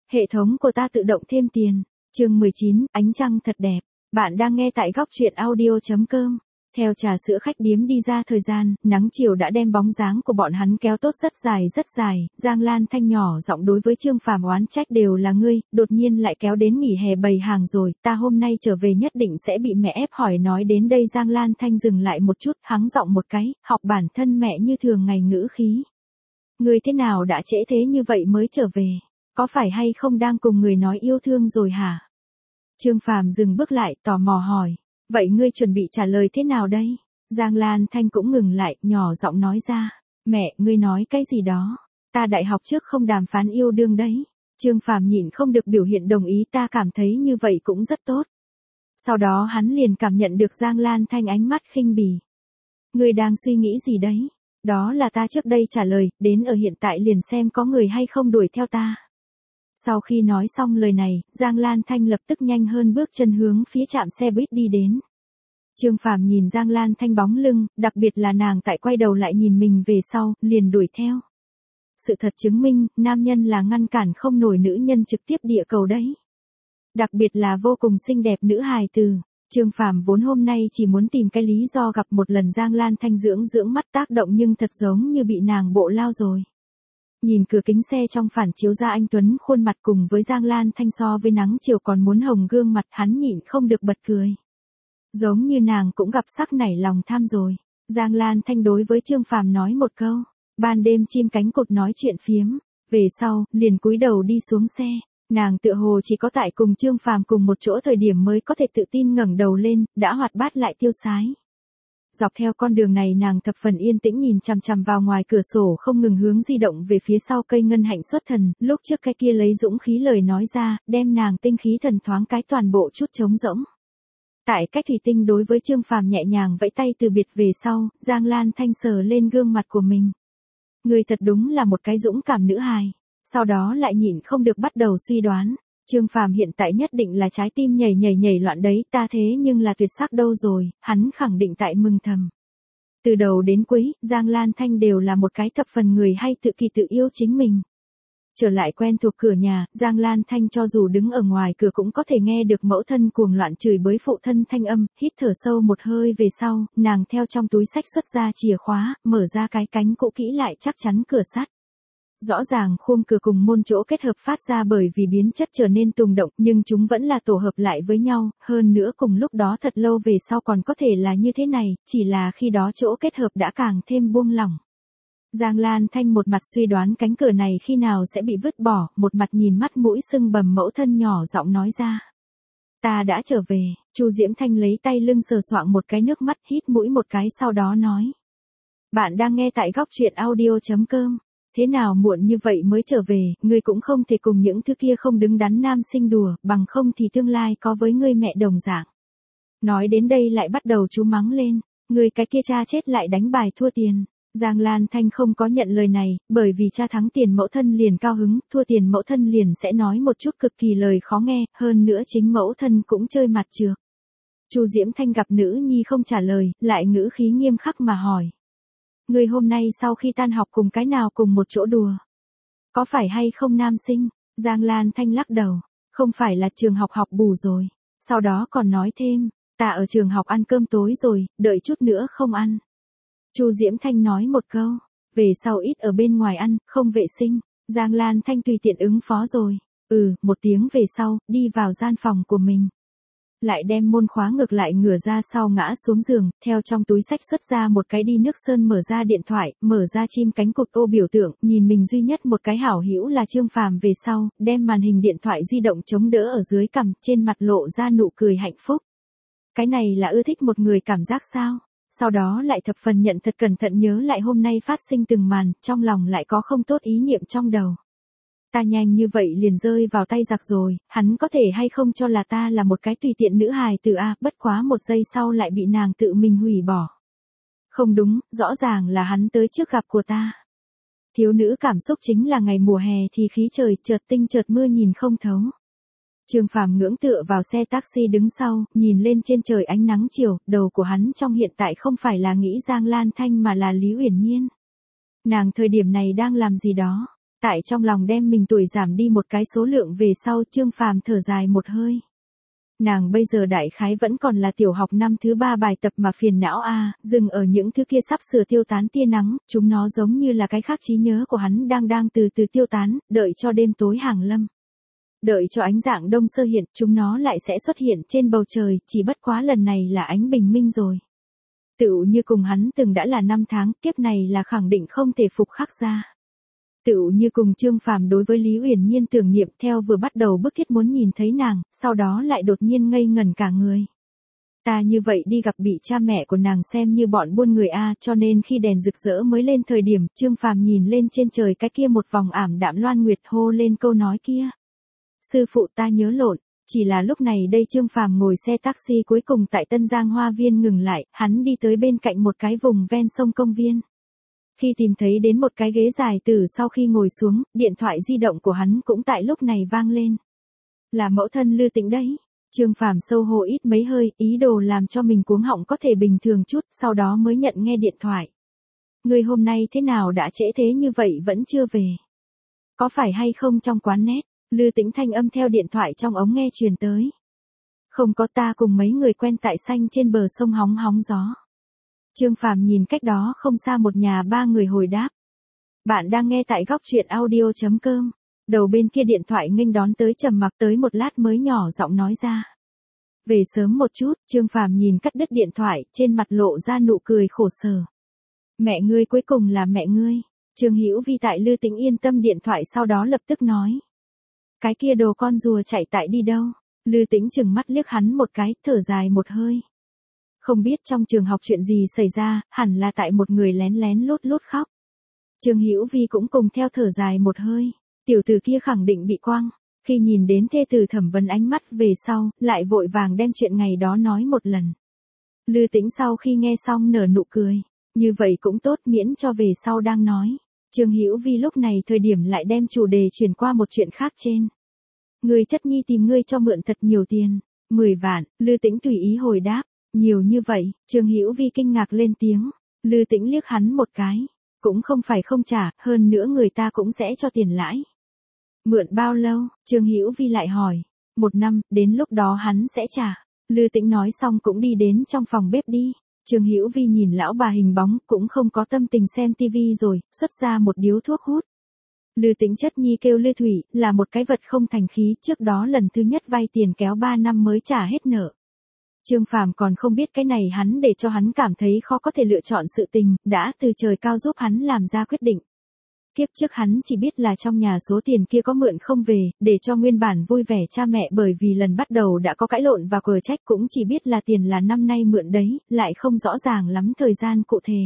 Hệ thống của ta tự động thêm tiền. Chương 19, ánh trăng thật đẹp. Bạn đang nghe tại góc truyện audio.com. Theo trà sữa khách điếm đi ra thời gian, nắng chiều đã đem bóng dáng của bọn hắn kéo tốt rất dài. Giang Lan Thanh nhỏ giọng đối với Trương Phàm oán trách, đều là ngươi, đột nhiên lại kéo đến nghỉ hè bày hàng rồi, ta hôm nay trở về nhất định sẽ bị mẹ ép hỏi. Nói đến đây Giang Lan Thanh dừng lại một chút, hắng giọng một cái, học bản thân mẹ như thường ngày ngữ khí. Ngươi thế nào đã trễ thế như vậy mới trở về? Có phải hay không đang cùng người nói yêu thương rồi hả? Trương Phàm dừng bước lại, tò mò hỏi. Vậy ngươi chuẩn bị trả lời thế nào đây? Giang Lan Thanh cũng ngừng lại, nhỏ giọng nói ra. Mẹ, ngươi nói cái gì đó? Ta đại học trước không đàm phán yêu đương đấy. Trương Phàm nhịn không được biểu hiện đồng ý, ta cảm thấy như vậy cũng rất tốt. Sau đó hắn liền cảm nhận được Giang Lan Thanh ánh mắt khinh bỉ. Ngươi đang suy nghĩ gì đấy? Đó là ta trước đây trả lời, đến ở hiện tại liền xem có người hay không đuổi theo ta. Sau khi nói xong lời này, Giang Lan Thanh lập tức nhanh hơn bước chân hướng phía trạm xe buýt đi đến. Trương Phàm nhìn Giang Lan Thanh bóng lưng, đặc biệt là nàng tại quay đầu lại nhìn mình về sau, liền đuổi theo. Sự thật chứng minh, nam nhân là ngăn cản không nổi nữ nhân trực tiếp địa cầu đấy. Đặc biệt là vô cùng xinh đẹp nữ hài tử. Trương Phàm vốn hôm nay chỉ muốn tìm cái lý do gặp một lần Giang Lan Thanh dưỡng mắt tác động, nhưng thật giống như bị nàng bộ lao rồi. Nhìn cửa kính xe trong phản chiếu ra anh tuấn khuôn mặt cùng với Giang Lan Thanh so với nắng chiều còn muốn hồng gương mặt, hắn nhịn không được bật cười. Giống như nàng cũng gặp sắc nảy lòng tham rồi. Giang Lan Thanh đối với Trương Phàm nói một câu. Ban đêm chim cánh cụt nói chuyện phiếm. Về sau, liền cúi đầu đi xuống xe. Nàng tựa hồ chỉ có tại cùng Trương Phàm cùng một chỗ thời điểm mới có thể tự tin ngẩng đầu lên, đã hoạt bát lại tiêu sái. Dọc theo con đường này nàng thập phần yên tĩnh nhìn chằm chằm vào ngoài cửa sổ, không ngừng hướng di động về phía sau cây ngân hạnh xuất thần, lúc trước cái kia lấy dũng khí lời nói ra, đem nàng tinh khí thần thoáng cái toàn bộ chút trống rỗng. Tại cách thủy tinh đối với Trương Phàm nhẹ nhàng vẫy tay từ biệt về sau, Giang Lan Thanh sờ lên gương mặt của mình. Người thật đúng là một cái dũng cảm nữ hài. Sau đó lại nhịn không được bắt đầu suy đoán. Trương Phàm hiện tại nhất định là trái tim nhảy loạn đấy, ta thế nhưng là tuyệt sắc đâu rồi, hắn khẳng định tại mừng thầm. Từ đầu đến cuối, Giang Lan Thanh đều là một cái thập phần người hay tự kỳ tự yêu chính mình. Trở lại quen thuộc cửa nhà, Giang Lan Thanh cho dù đứng ở ngoài cửa cũng có thể nghe được mẫu thân cuồng loạn chửi bới phụ thân thanh âm, hít thở sâu một hơi về sau, nàng theo trong túi xách xuất ra chìa khóa, mở ra cái cánh cũ kỹ lại chắc chắn cửa sắt. Rõ ràng khung cửa cùng môn chỗ kết hợp phát ra bởi vì biến chất trở nên tùng động, nhưng chúng vẫn là tổ hợp lại với nhau, hơn nữa cùng lúc đó thật lâu về sau còn có thể là như thế này, chỉ là khi đó chỗ kết hợp đã càng thêm buông lỏng. Giang Lan Thanh một mặt suy đoán cánh cửa này khi nào sẽ bị vứt bỏ, một mặt nhìn mắt mũi sưng bầm mẫu thân nhỏ giọng nói ra. Ta đã trở về. Chu Diễm Thanh lấy tay lưng sờ soạng một cái nước mắt, hít mũi một cái sau đó nói. Bạn đang nghe tại góc truyện audio.com. Thế nào muộn như vậy mới trở về, ngươi cũng không thể cùng những thứ kia không đứng đắn nam sinh đùa, bằng không thì tương lai có với ngươi mẹ đồng dạng. Nói đến đây lại bắt đầu chú mắng lên, ngươi cái kia cha chết lại đánh bài thua tiền. Giang Lan Thanh không có nhận lời này, bởi vì cha thắng tiền mẫu thân liền cao hứng, thua tiền mẫu thân liền sẽ nói một chút cực kỳ lời khó nghe, hơn nữa chính mẫu thân cũng chơi mặt trược. Chu Diễm Thanh gặp nữ nhi không trả lời, lại ngữ khí nghiêm khắc mà hỏi. Người hôm nay sau khi tan học cùng cái nào cùng một chỗ đùa? Có phải hay không nam sinh? Giang Lan Thanh lắc đầu. Không phải là trường học học bù rồi. Sau đó còn nói thêm, ta ở trường học ăn cơm tối rồi, đợi chút nữa không ăn. Chu Diễm Thanh nói một câu, về sau ít ở bên ngoài ăn, không vệ sinh. Giang Lan Thanh tùy tiện ứng phó rồi. Một tiếng về sau, đi vào gian phòng của mình. Lại đem môn khóa ngược lại, ngửa ra sau ngã xuống giường, theo trong túi xách xuất ra một cái đi nước sơn, mở ra điện thoại, mở ra chim cánh cụt ô biểu tượng, nhìn mình duy nhất một cái hảo hữu là Trương Phàm về sau, đem màn hình điện thoại di động chống đỡ ở dưới cằm, trên mặt lộ ra nụ cười hạnh phúc. Cái này là ưa thích một người cảm giác sao? Sau đó lại thập phần nhận thật cẩn thận nhớ lại hôm nay phát sinh từng màn, trong lòng lại có không tốt ý niệm trong đầu. Ta nhanh như vậy liền rơi vào tay giặc rồi, hắn có thể hay không cho là ta là một cái tùy tiện nữ hài tử a, bất quá một giây sau lại bị nàng tự mình hủy bỏ. Không đúng, rõ ràng là hắn tới trước gặp của ta. Thiếu nữ cảm xúc chính là ngày mùa hè thì khí trời chợt tinh chợt mưa nhìn không thấu. Trương Phàm ngưỡng tựa vào xe taxi đứng sau, nhìn lên trên trời ánh nắng chiều, đầu của hắn trong hiện tại không phải là nghĩ Giang Lan Thanh mà là Lý Uyển Nhiên. Nàng thời điểm này đang làm gì đó? Tại trong lòng đem mình tuổi giảm đi một cái số lượng về sau, Trương Phàm thở dài một hơi. Nàng bây giờ đại khái vẫn còn là tiểu học năm thứ 3 bài tập mà phiền não a, dừng ở những thứ kia sắp sửa tiêu tán tia nắng, chúng nó giống như là cái khác trí nhớ của hắn đang từ từ tiêu tán, đợi cho đêm tối hàng lâm. Đợi cho ánh dạng đông sơ hiện, chúng nó lại sẽ xuất hiện trên bầu trời, chỉ bất quá lần này là ánh bình minh rồi. Tựu như cùng hắn từng đã là năm tháng, kiếp này là khẳng định không thể phục khắc ra. Tựu như cùng Trương Phàm đối với Lý Uyển Nhiên tưởng niệm theo vừa bắt đầu bức thiết muốn nhìn thấy nàng, sau đó lại đột nhiên ngây ngẩn cả người. Ta như vậy đi gặp bị cha mẹ của nàng xem như bọn buôn người a, cho nên khi đèn rực rỡ mới lên thời điểm, Trương Phàm nhìn lên trên trời cái kia một vòng ảm đạm loan nguyệt hô lên câu nói kia. Sư phụ ta nhớ lộn, chỉ là lúc này đây Trương Phàm ngồi xe taxi cuối cùng tại Tân Giang Hoa Viên ngừng lại, hắn đi tới bên cạnh một cái vùng ven sông công viên. Khi tìm thấy đến một cái ghế dài từ sau khi ngồi xuống, điện thoại di động của hắn cũng tại lúc này vang lên. Là mẫu thân Lư Tĩnh đấy. Trương Phàm sâu hô ít mấy hơi, ý đồ làm cho mình cuống họng có thể bình thường chút, sau đó mới nhận nghe điện thoại. Người hôm nay thế nào đã trễ thế như vậy vẫn chưa về? Có phải hay không trong quán net? Lư Tĩnh thanh âm theo điện thoại trong ống nghe truyền tới. Không có, ta cùng mấy người quen tại xanh trên bờ sông hóng hóng gió. Trương Phàm nhìn cách đó không xa một nhà ba người hồi đáp. Bạn đang nghe tại góc truyện audio.com. Đầu bên kia điện thoại nghênh đón tới trầm mặc tới một lát mới nhỏ giọng nói ra. Về sớm một chút, Trương Phàm nhìn cắt đứt điện thoại, trên mặt lộ ra nụ cười khổ sở. Mẹ ngươi cuối cùng là mẹ ngươi. Trương Hữu Vi tại Lư Tĩnh yên tâm điện thoại sau đó lập tức nói. Cái kia đồ con rùa chạy tại đi đâu? Lư Tĩnh chừng mắt liếc hắn một cái, thở dài một hơi. Không biết trong trường học chuyện gì xảy ra, hẳn là tại một người lén lén lút lút khóc. Trương Hữu Vi cũng cùng theo thở dài một hơi. Tiểu tử kia khẳng định bị quăng. Khi nhìn đến thê tử thẩm vấn ánh mắt về sau, lại vội vàng đem chuyện ngày đó nói một lần. Lư Tĩnh sau khi nghe xong nở nụ cười. Như vậy cũng tốt, miễn cho về sau đang nói. Trương Hữu Vi lúc này thời điểm lại đem chủ đề chuyển qua một chuyện khác trên. Người chất nhi tìm ngươi cho mượn thật nhiều tiền. 10 vạn, Lư Tĩnh tùy ý hồi đáp. Nhiều như vậy, Trương Hữu Vi kinh ngạc lên tiếng. Lư Tĩnh liếc hắn một cái. Cũng không phải không trả, hơn nữa người ta cũng sẽ cho tiền lãi. Mượn bao lâu? Trương Hữu Vi lại hỏi. 1 năm, đến lúc đó hắn sẽ trả. Lư Tĩnh nói xong cũng đi đến trong phòng bếp đi. Trương Hữu Vi nhìn lão bà hình bóng, cũng không có tâm tình xem tivi rồi, xuất ra một điếu thuốc hút. Lư Tĩnh chất nhi kêu Lư Thủy, là một cái vật không thành khí, trước đó lần thứ nhất vay tiền kéo 3 năm mới trả hết nợ. Trương Phàm còn không biết cái này hắn để cho hắn cảm thấy khó có thể lựa chọn sự tình, đã từ trời cao giúp hắn làm ra quyết định. Kiếp trước hắn chỉ biết là trong nhà số tiền kia có mượn không về, để cho nguyên bản vui vẻ cha mẹ bởi vì lần bắt đầu đã có cãi lộn và cờ trách, cũng chỉ biết là tiền là năm nay mượn đấy, lại không rõ ràng lắm thời gian cụ thể.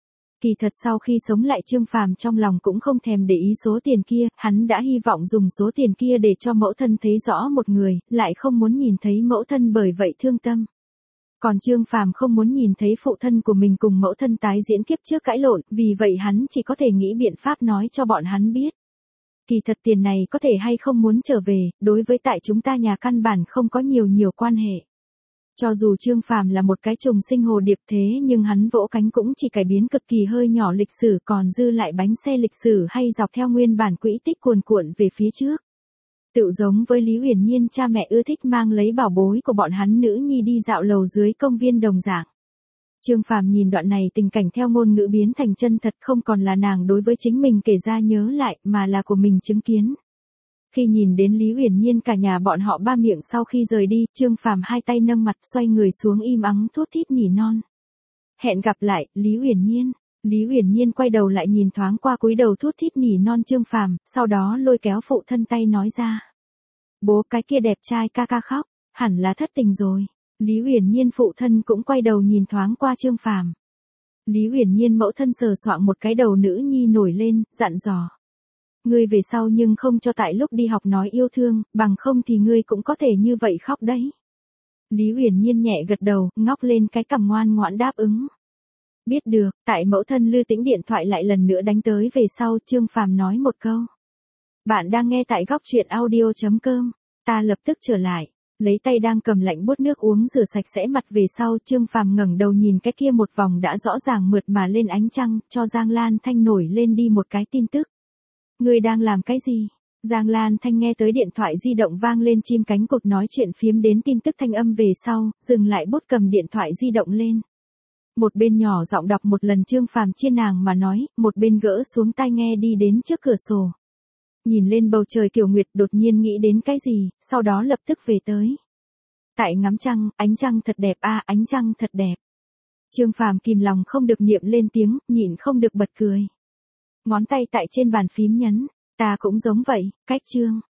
Kỳ thật sau khi sống lại Trương Phàm trong lòng cũng không thèm để ý số tiền kia, hắn đã hy vọng dùng số tiền kia để cho mẫu thân thấy rõ một người, lại không muốn nhìn thấy mẫu thân bởi vậy thương tâm. Còn Trương Phàm không muốn nhìn thấy phụ thân của mình cùng mẫu thân tái diễn kiếp trước cãi lộn, vì vậy hắn chỉ có thể nghĩ biện pháp nói cho bọn hắn biết. Kỳ thật tiền này có thể hay không muốn trở về, đối với tại chúng ta nhà căn bản không có nhiều quan hệ. Cho dù Trương Phàm là một cái trùng sinh hồ điệp thế nhưng hắn vỗ cánh cũng chỉ cải biến cực kỳ hơi nhỏ lịch sử, còn dư lại bánh xe lịch sử hay dọc theo nguyên bản quỹ tích cuồn cuộn về phía trước. Tựu giống với Lý Uyển Nhiên cha mẹ ưa thích mang lấy bảo bối của bọn hắn nữ nhi đi dạo lầu dưới công viên đồng dạng. Trương Phàm nhìn đoạn này tình cảnh theo ngôn ngữ biến thành chân thật, không còn là nàng đối với chính mình kể ra nhớ lại, mà là của mình chứng kiến. Khi nhìn đến Lý Uyển Nhiên cả nhà bọn họ ba miệng sau khi rời đi, Trương Phàm hai tay nâng mặt xoay người xuống im ắng thút thít nỉ non. Hẹn gặp lại, Lý Uyển Nhiên. Lý Uyển Nhiên quay đầu lại nhìn thoáng qua cúi đầu thút thít nỉ non Trương Phàm, sau đó lôi kéo phụ thân tay nói ra. Bố cái kia đẹp trai ca ca khóc, hẳn là thất tình rồi. Lý Uyển Nhiên phụ thân cũng quay đầu nhìn thoáng qua Trương Phàm. Lý Uyển Nhiên mẫu thân sờ soạng một cái đầu nữ nhi nổi lên, dặn dò. Ngươi về sau nhưng không cho tại lúc đi học nói yêu thương, bằng không thì ngươi cũng có thể như vậy khóc đấy. Lý Uyển Nhiên nhẹ gật đầu, ngóc lên cái cằm ngoan ngoãn đáp ứng. Biết được, tại mẫu thân Lư Tĩnh điện thoại lại lần nữa đánh tới về sau, Trương Phàm nói một câu. Bạn đang nghe tại góc truyện audio.com, ta lập tức trở lại, lấy tay đang cầm lạnh buốt nước uống rửa sạch sẽ mặt về sau, Trương Phàm ngẩng đầu nhìn cái kia một vòng đã rõ ràng mượt mà lên ánh trăng, cho Giang Lan Thanh nổi lên đi một cái tin tức. Ngươi đang làm cái gì? Giang Lan Thanh nghe tới điện thoại di động vang lên chim cánh cụt nói chuyện phiếm đến tin tức thanh âm về sau, dừng lại bút cầm điện thoại di động lên. Một bên nhỏ giọng đọc một lần Trương Phàm chia nàng mà nói, một bên gỡ xuống tai nghe đi đến trước cửa sổ. Nhìn lên bầu trời kiểu nguyệt đột nhiên nghĩ đến cái gì, sau đó lập tức về tới. Tại ngắm trăng, ánh trăng thật đẹp a, ánh trăng thật đẹp. Trương Phàm kìm lòng không được niệm lên tiếng, nhịn không được bật cười. Ngón tay tại trên bàn phím nhấn, ta cũng giống vậy, cách Trương.